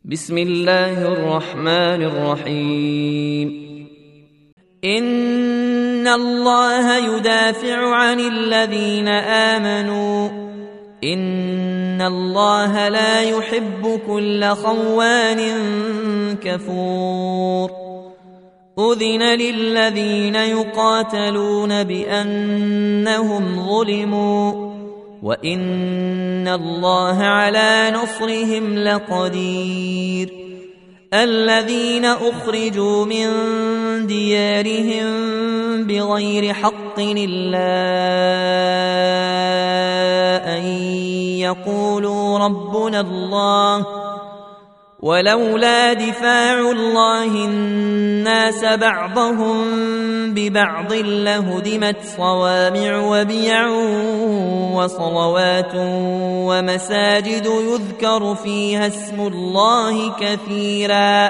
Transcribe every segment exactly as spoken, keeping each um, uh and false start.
بسم الله الرحمن الرحيم. إن الله يدافع عن الذين آمنوا إن الله لا يحب كل خوان كفور. أذن للذين يقاتلون بأنهم ظلموا وإن الله على نصرهم لقدير. الذين أخرجوا من ديارهم بغير حق إلا أن يقولوا ربنا الله ولولا دفاع الله الناس بعضهم ببعض لهدمت صوامع وبيع وصلوات ومساجد يذكر فيها اسم الله كثيرا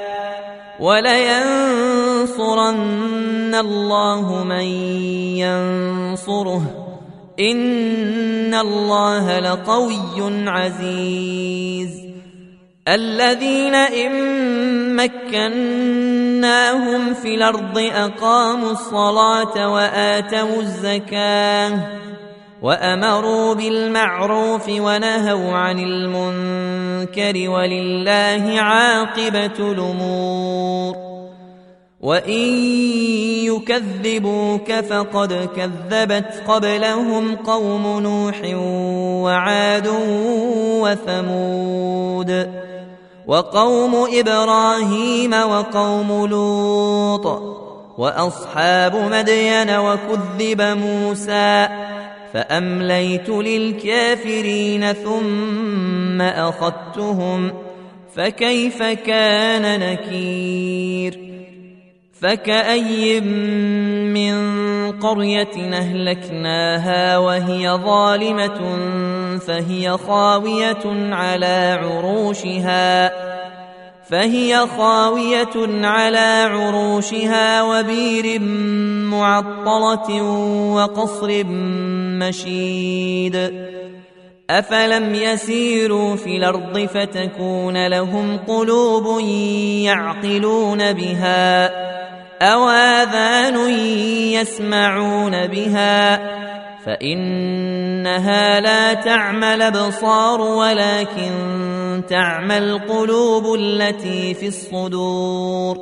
ولينصرن الله من ينصره إن الله لقوي عزيز. الذين إن مكناهم في الأرض أقاموا الصلاة وآتوا الزكاة وأمروا بالمعروف ونهوا عن المنكر ولله عاقبة الأمور. وإن يكذبوك فقد كذبت قبلهم قوم نوح وعاد وثمود وقوم إبراهيم وقوم لوط وأصحاب مدين وكذب موسى فأمليت للكافرين ثم أخذتهم فكيف كان نكير. فكأي من قرية أهلكناها وهي ظالمة فهي خاوية على عروشها فهي خاوية على عروشها وبير معطلة وقصر مشيد. أفلم يسيروا في الأرض فتكون لهم قلوب يعقلون بها أو آذان يسمعون بها فإنها لا تعمى الأبصار ولكن تعمى القلوب التي في الصدور.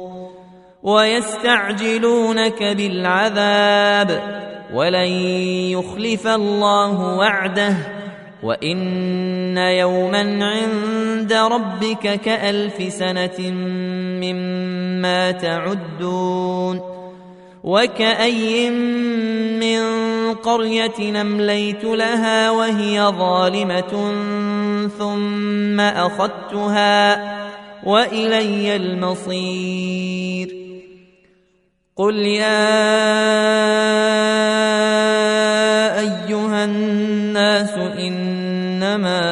ويستعجلونك بالعذاب ولن يخلف الله وعده وإن يوما عند ربك كألف سنة مما تعدون. وكأي من قرية أمليت لها وهي ظالمة ثم أخذتها وإلي المصير. قل يا أيها الناس إنما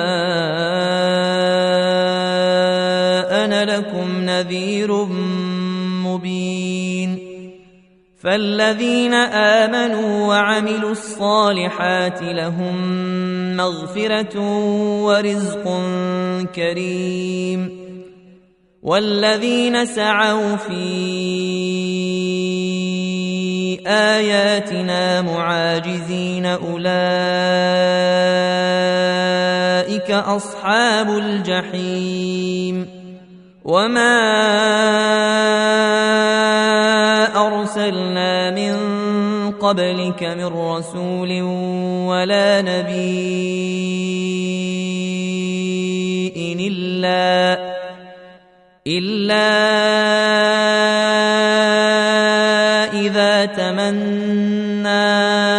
أنا لكم نذير مبين. فالذين آمنوا وعملوا الصالحات لهم مغفرة ورزق كريم. والذين سعوا في آياتنا معاجزين أولئك أصحاب الجحيم. وما أرسلنا من قبلك من رسول ولا نبي إلا إلا إذا تمنى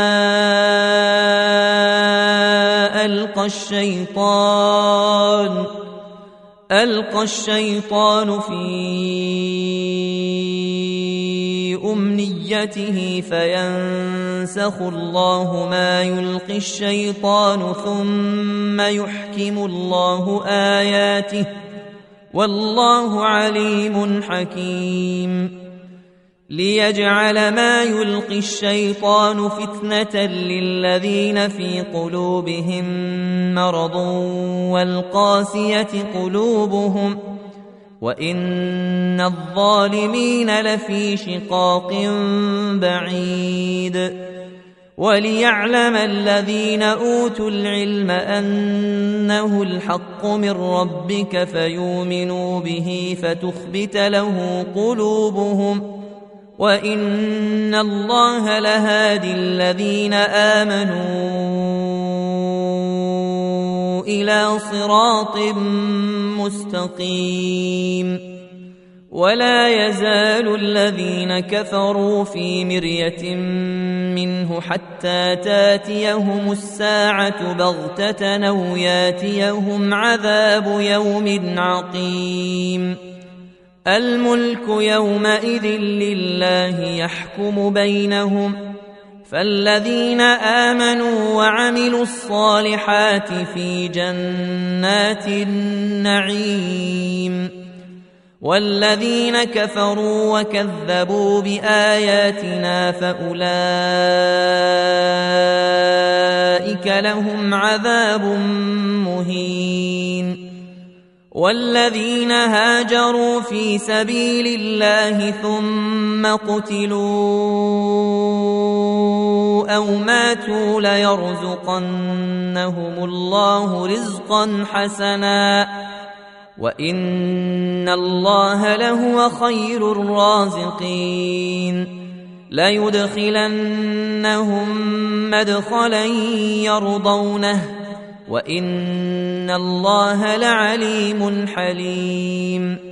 ألقى الشيطان ألقى الشيطان في أمنيته فينسخ الله ما يلقي الشيطان ثم يحكم الله آياته والله عليم حكيم. ليجعل ما يلقي الشيطان فتنة للذين في قلوبهم مرض والقاسية قلوبهم وإن الظالمين لفي شقاق بعيد وليعلم الذين أوتوا العلم أنه الحق من ربك فيؤمنوا به فتخبت له قلوبهم وإن الله لهادي الذين آمنوا إلى صراط مستقيم ولا يزال الذين كفروا في مرية منه حتى تاتيهم الساعة بغتة أو ياتيهم عذاب يوم عقيم الملك يومئذ لله يحكم بينهم فالذين آمنوا وعملوا الصالحات في جنات النعيم والذين كفروا وكذبوا بآياتنا فأولئك لهم عذاب مهين والذين هاجروا في سبيل الله ثم قتلوا أو ماتوا ليرزقنهم الله رزقا حسنا وإن الله لهو خير الرازقين ليدخلنهم مدخلا يرضونه وإن الله لعليم حليم